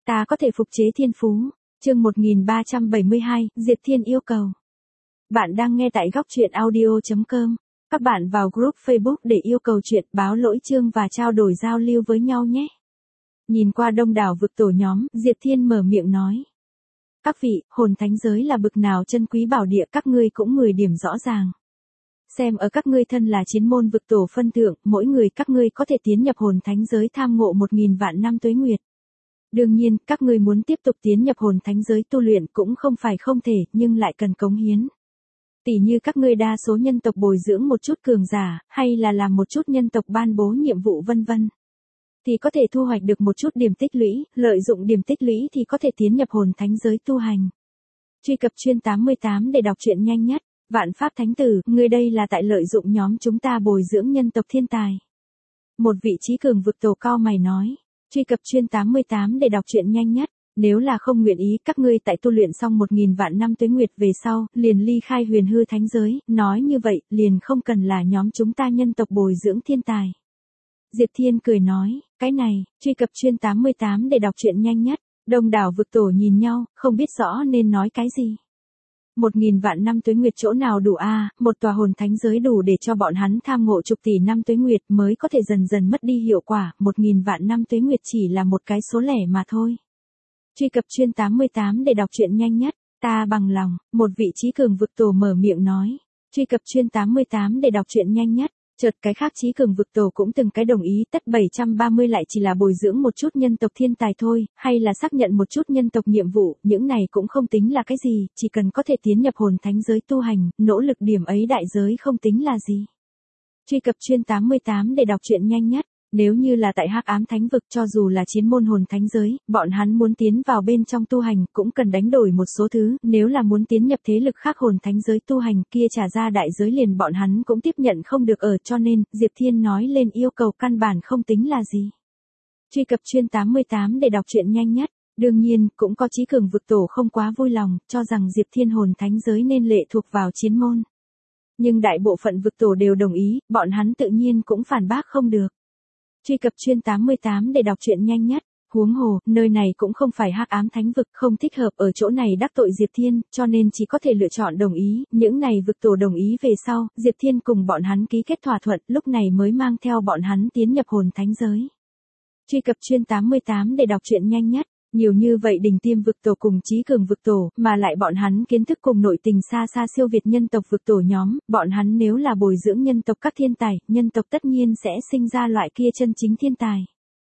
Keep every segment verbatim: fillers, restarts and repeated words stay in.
Ta có thể phục chế thiên phú. Chương một nghìn ba trăm bảy mươi hai, Diệp Thiên yêu cầu. Bạn đang nghe tại góc truyện audio chấm com. Các bạn vào group Facebook để yêu cầu chuyện, báo lỗi chương và trao đổi giao lưu với nhau nhé. Nhìn qua đông đảo vực tổ nhóm, Diệp Thiên mở miệng nói. Các vị, hồn thánh giới là bực nào chân quý bảo địa, các ngươi cũng mười điểm rõ ràng. Xem ở các ngươi thân là chiến môn vực tổ phân thượng, mỗi người các ngươi có thể tiến nhập hồn thánh giới tham ngộ một nghìn vạn năm tuế nguyệt. Đương nhiên, các ngươi muốn tiếp tục tiến nhập hồn thánh giới tu luyện cũng không phải không thể, nhưng lại cần cống hiến. Tỷ như các ngươi đa số nhân tộc bồi dưỡng một chút cường giả, hay là làm một chút nhân tộc ban bố nhiệm vụ vân vân. Thì có thể thu hoạch được một chút điểm tích lũy, lợi dụng điểm tích lũy thì có thể tiến nhập hồn thánh giới tu hành. Truy cập chuyên tám mươi tám để đọc truyện nhanh nhất. Vạn Pháp Thánh Tử, ngươi đây là tại lợi dụng nhóm chúng ta bồi dưỡng nhân tộc thiên tài. Một vị trí cường vực tổ cao mày nói. Truy cập chuyên tám mươi tám để đọc truyện nhanh nhất. Nếu là không nguyện ý các ngươi tại tu luyện xong một nghìn vạn năm tuế nguyệt về sau, liền ly khai huyền hư thánh giới, nói như vậy, liền không cần là nhóm chúng ta nhân tộc bồi dưỡng thiên tài. Diệp Thiên cười nói, cái này, truy cập chuyên tám mươi tám để đọc truyện nhanh nhất. Đông đảo vực tổ nhìn nhau, không biết rõ nên nói cái gì. Một nghìn vạn năm tuế nguyệt chỗ nào đủ a? À, một tòa hồn thánh giới đủ để cho bọn hắn tham ngộ chục tỷ năm tuế nguyệt mới có thể dần dần mất đi hiệu quả, một nghìn vạn năm tuế nguyệt chỉ là một cái số lẻ mà thôi. Truy cập chuyên tám mươi tám để đọc truyện nhanh nhất, ta bằng lòng, một vị trí cường vực tổ mở miệng nói. Truy cập chuyên tám mươi tám để đọc truyện nhanh nhất. Chợt cái khác trí cường vực tổ cũng từng cái đồng ý, tất bảy trăm ba mươi lại chỉ là bồi dưỡng một chút nhân tộc thiên tài thôi, hay là xác nhận một chút nhân tộc nhiệm vụ, những này cũng không tính là cái gì, chỉ cần có thể tiến nhập hồn thánh giới tu hành, nỗ lực điểm ấy đại giới không tính là gì. Truy cập chuyên tám mươi tám để đọc truyện nhanh nhất. Nếu như là tại Hắc Ám Thánh vực, cho dù là chiến môn hồn thánh giới, bọn hắn muốn tiến vào bên trong tu hành cũng cần đánh đổi một số thứ, nếu là muốn tiến nhập thế lực khác hồn thánh giới tu hành kia trả ra đại giới liền bọn hắn cũng tiếp nhận không được ở, cho nên, Diệp Thiên nói lên yêu cầu căn bản không tính là gì. Truy cập chuyên tám mươi tám để đọc truyện nhanh nhất. Đương nhiên, cũng có trí cường vực tổ không quá vui lòng, cho rằng Diệp Thiên hồn thánh giới nên lệ thuộc vào chiến môn. Nhưng đại bộ phận vực tổ đều đồng ý, bọn hắn tự nhiên cũng phản bác không được. Truy cập chuyên tám mươi tám để đọc truyện nhanh nhất. Huống hồ, nơi này cũng không phải Hắc Ám Thánh vực, không thích hợp ở chỗ này đắc tội Diệp Thiên, cho nên chỉ có thể lựa chọn đồng ý. Những này vực tổ đồng ý về sau, Diệp Thiên cùng bọn hắn ký kết thỏa thuận, lúc này mới mang theo bọn hắn tiến nhập hồn thánh giới. Truy cập chuyên tám mươi tám để đọc truyện nhanh nhất. Nhiều như vậy đỉnh tiêm vực tổ cùng trí cường vực tổ, mà lại bọn hắn kiến thức cùng nội tình xa xa siêu việt nhân tộc vực tổ nhóm, bọn hắn nếu là bồi dưỡng nhân tộc các thiên tài, nhân tộc tất nhiên sẽ sinh ra loại kia chân chính thiên tài.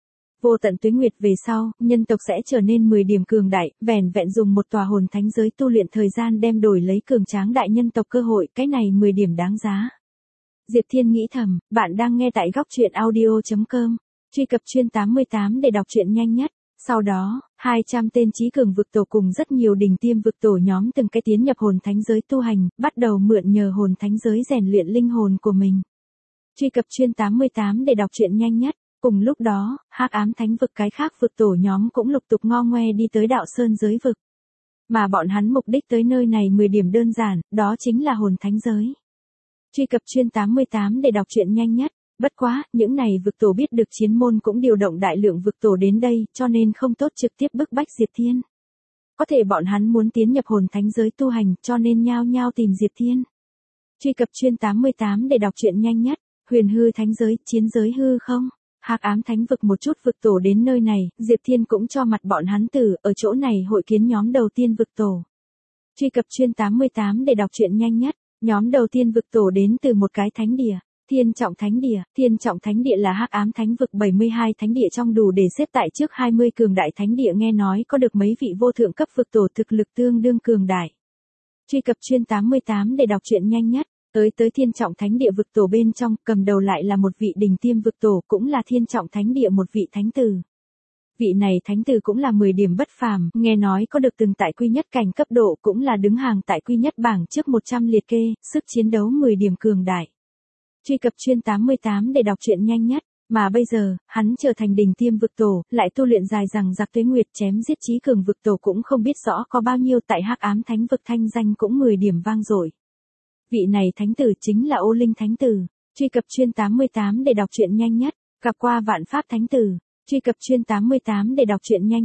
Vô tận tuế nguyệt về sau, nhân tộc sẽ trở nên mười điểm cường đại, vẻn vẹn dùng một tòa hồn thánh giới tu luyện thời gian đem đổi lấy cường tráng đại nhân tộc cơ hội, cái này mười điểm đáng giá. Diệp Thiên nghĩ thầm, bạn đang nghe tại góc truyện audio chấm com, truy cập chuyên tám mươi tám để đọc truyện nhanh nhất. Sau đó, hai trăm tên trí cường vực tổ cùng rất nhiều đỉnh tiêm vực tổ nhóm từng cái tiến nhập hồn thánh giới tu hành, bắt đầu mượn nhờ hồn thánh giới rèn luyện linh hồn của mình. Truy cập chuyên tám mươi tám để đọc truyện nhanh nhất. Cùng lúc đó, Hắc Ám Thánh vực cái khác vực tổ nhóm cũng lục tục ngo ngoe đi tới đạo sơn giới vực. Mà bọn hắn mục đích tới nơi này mười điểm đơn giản, đó chính là hồn thánh giới. Truy cập chuyên tám mươi tám để đọc truyện nhanh nhất. Bất quá, những này vực tổ biết được chiến môn cũng điều động đại lượng vực tổ đến đây, cho nên không tốt trực tiếp bức bách Diệp Thiên. Có thể bọn hắn muốn tiến nhập hồn thánh giới tu hành, cho nên nhao nhao tìm Diệp Thiên. Truy cập chuyên tám mươi tám để đọc truyện nhanh nhất. Huyền hư thánh giới, chiến giới hư không? Hắc Ám Thánh vực một chút vực tổ đến nơi này, Diệp Thiên cũng cho mặt bọn hắn tử, ở chỗ này hội kiến nhóm đầu tiên vực tổ. Truy cập chuyên tám mươi tám để đọc truyện nhanh nhất. Nhóm đầu tiên vực tổ đến từ một cái thánh địa. Thiên Trọng Thánh Địa. Thiên Trọng Thánh Địa là Hắc Ám Thánh vực bảy mươi hai thánh địa trong đủ để xếp tại trước hai mươi cường đại thánh địa, nghe nói có được mấy vị vô thượng cấp vực tổ thực lực tương đương cường đại. Truy cập chuyên tám mươi tám để đọc truyện nhanh nhất. Tới tới Thiên Trọng Thánh Địa vực tổ bên trong, cầm đầu lại là một vị đỉnh tiêm vực tổ, cũng là Thiên Trọng Thánh Địa một vị thánh tử. Vị này thánh tử cũng là mười điểm bất phàm, nghe nói có được từng tại quy nhất cảnh cấp độ, cũng là đứng hàng tại quy nhất bảng trước một trăm liệt kê, sức chiến đấu mười điểm cường đại. Truy cập chuyên tám mươi tám để đọc truyện nhanh nhất. Mà bây giờ, hắn trở thành đỉnh tiêm vực tổ, lại tu luyện dài rằng giặc tuế nguyệt, chém giết trí cường vực tổ cũng không biết rõ có bao nhiêu, tại Hắc Ám Thánh vực thanh danh cũng mười điểm vang dội. Vị này thánh tử chính là Ô Linh Thánh tử. Truy cập chuyên tám mươi tám để đọc truyện nhanh nhất. Gặp qua Vạn Pháp Thánh tử. Truy cập chuyên tám mươi tám để đọc truyện nhanh nhất.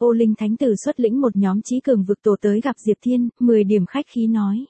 Ô Linh Thánh Tử xuất lĩnh một nhóm trí cường vực tổ tới gặp Diệp Thiên, mười điểm khách khí nói.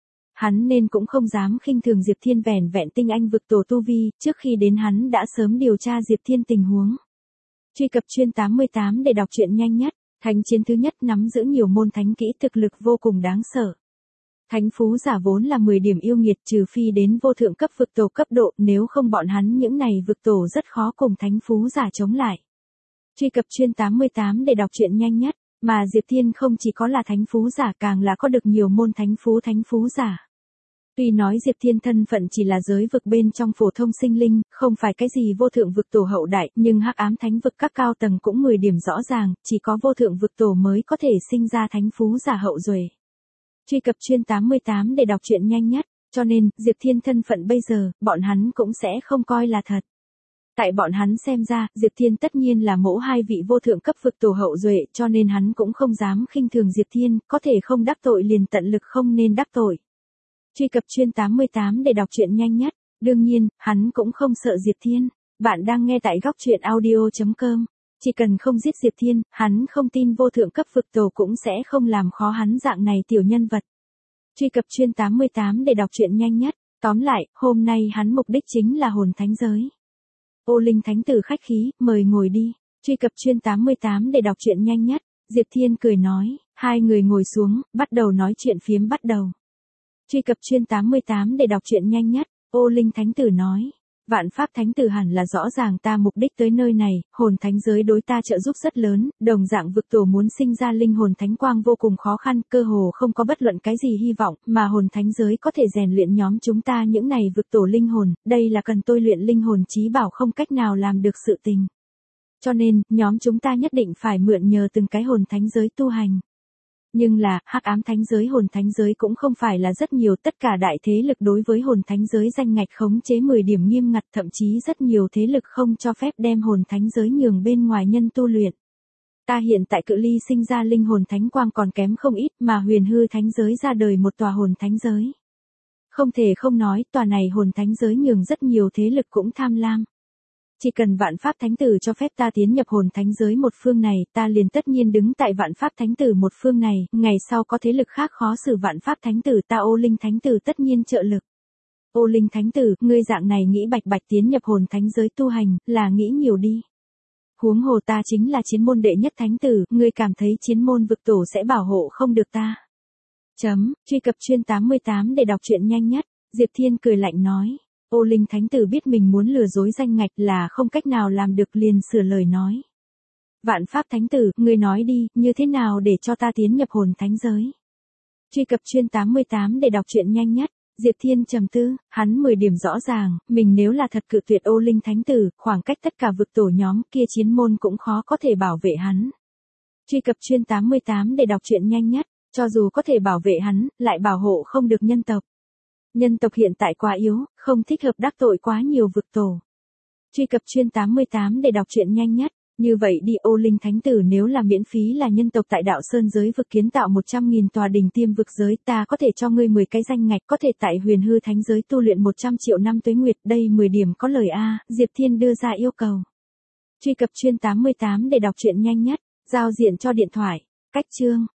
Hắn nên cũng không dám khinh thường Diệp Thiên vẻn vẹn tinh anh vực tổ tu vi, trước khi đến hắn đã sớm điều tra Diệp Thiên tình huống. Truy cập chuyên tám mươi tám để đọc truyện nhanh nhất, thánh chiến thứ nhất nắm giữ nhiều môn thánh kỹ thực lực vô cùng đáng sợ. Thánh phú giả vốn là mười điểm yêu nghiệt trừ phi đến vô thượng cấp vực tổ cấp độ, nếu không bọn hắn những này vực tổ rất khó cùng thánh phú giả chống lại. Truy cập chuyên tám mươi tám để đọc truyện nhanh nhất, mà Diệp Thiên không chỉ có là thánh phú giả càng là có được nhiều môn thánh phú thánh phú giả. Tuy nói Diệp Thiên thân phận chỉ là giới vực bên trong phổ thông sinh linh, không phải cái gì vô thượng vực tổ hậu đại, nhưng hắc ám thánh vực các cao tầng cũng mười điểm rõ ràng, chỉ có vô thượng vực tổ mới có thể sinh ra thánh phú giả hậu duệ. Truy cập chuyên tám mươi tám để đọc truyện nhanh nhất, cho nên, Diệp Thiên thân phận bây giờ, bọn hắn cũng sẽ không coi là thật. Tại bọn hắn xem ra, Diệp Thiên tất nhiên là mẫu hai vị vô thượng cấp vực tổ hậu duệ, cho nên hắn cũng không dám khinh thường Diệp Thiên, có thể không đắc tội liền tận lực không nên đắc tội. Truy cập chuyên tám mươi tám để đọc truyện nhanh nhất, đương nhiên, hắn cũng không sợ Diệp Thiên. Bạn đang nghe tại góc truyện audio chấm com. Chỉ cần không giết Diệp Thiên, hắn không tin vô thượng cấp vực tổ cũng sẽ không làm khó hắn dạng này tiểu nhân vật. Truy cập chuyên tám mươi tám để đọc truyện nhanh nhất, tóm lại, hôm nay hắn mục đích chính là hồn thánh giới. Ô Linh Thánh Tử khách khí, mời ngồi đi. Truy cập chuyên tám mươi tám để đọc truyện nhanh nhất, Diệp Thiên cười nói, hai người ngồi xuống, bắt đầu nói chuyện phiếm bắt đầu. Truy cập chuyên tám mươi tám để đọc truyện nhanh nhất, Ô Linh Thánh Tử nói, Vạn Pháp Thánh Tử hẳn là rõ ràng ta mục đích tới nơi này, hồn thánh giới đối ta trợ giúp rất lớn, đồng dạng vực tổ muốn sinh ra linh hồn thánh quang vô cùng khó khăn, cơ hồ không có bất luận cái gì hy vọng, mà hồn thánh giới có thể rèn luyện nhóm chúng ta những này vực tổ linh hồn, đây là cần tôi luyện linh hồn chí bảo không cách nào làm được sự tình. Cho nên, nhóm chúng ta nhất định phải mượn nhờ từng cái hồn thánh giới tu hành. Nhưng là, hắc ám thánh giới hồn thánh giới cũng không phải là rất nhiều, tất cả đại thế lực đối với hồn thánh giới danh ngạch khống chế mười điểm nghiêm ngặt, thậm chí rất nhiều thế lực không cho phép đem hồn thánh giới nhường bên ngoài nhân tu luyện. Ta hiện tại cự ly sinh ra linh hồn thánh quang còn kém không ít, mà huyền hư thánh giới ra đời một tòa hồn thánh giới. Không thể không nói, tòa này hồn thánh giới nhường rất nhiều thế lực cũng tham lam. Chỉ cần Vạn Pháp Thánh Tử cho phép ta tiến nhập hồn thánh giới một phương này, ta liền tất nhiên đứng tại Vạn Pháp Thánh Tử một phương này, ngày sau có thế lực khác khó xử Vạn Pháp Thánh Tử, ta Ô Linh Thánh Tử tất nhiên trợ lực. Ô Linh Thánh Tử, ngươi dạng này nghĩ bạch bạch tiến nhập hồn thánh giới tu hành, là nghĩ nhiều đi. Huống hồ ta chính là chiến môn đệ nhất thánh tử, ngươi cảm thấy chiến môn vực tổ sẽ bảo hộ không được ta. Chấm, truy cập chuyên tám mươi tám để đọc truyện nhanh nhất, Diệp Thiên cười lạnh nói. Ô Linh Thánh Tử biết mình muốn lừa dối danh ngạch là không cách nào làm được liền sửa lời nói. Vạn Pháp Thánh Tử, ngươi nói đi, như thế nào để cho ta tiến nhập hồn thánh giới? Truy cập chuyên tám mươi tám để đọc truyện nhanh nhất, Diệp Thiên trầm tư, hắn mười điểm rõ ràng, mình nếu là thật cự tuyệt Ô Linh Thánh Tử, khoảng cách tất cả vực tổ nhóm kia chiến môn cũng khó có thể bảo vệ hắn. Truy cập chuyên tám mươi tám để đọc truyện nhanh nhất, cho dù có thể bảo vệ hắn, lại bảo hộ không được nhân tộc. Nhân tộc hiện tại quá yếu, không thích hợp đắc tội quá nhiều vực tổ. Truy cập chuyên tám mươi tám để đọc truyện nhanh nhất, như vậy đi Ô Linh Thánh Tử nếu là miễn phí là nhân tộc tại đạo Sơn giới vực kiến tạo một trăm nghìn tòa đỉnh tiêm vực giới, ta có thể cho ngươi mười cái danh ngạch, có thể tại huyền hư thánh giới tu luyện một trăm triệu năm tuế nguyệt, đây mười điểm có lời a. Diệp Thiên đưa ra yêu cầu. Truy cập chuyên tám mươi tám để đọc truyện nhanh nhất, giao diện cho điện thoại, cách chương.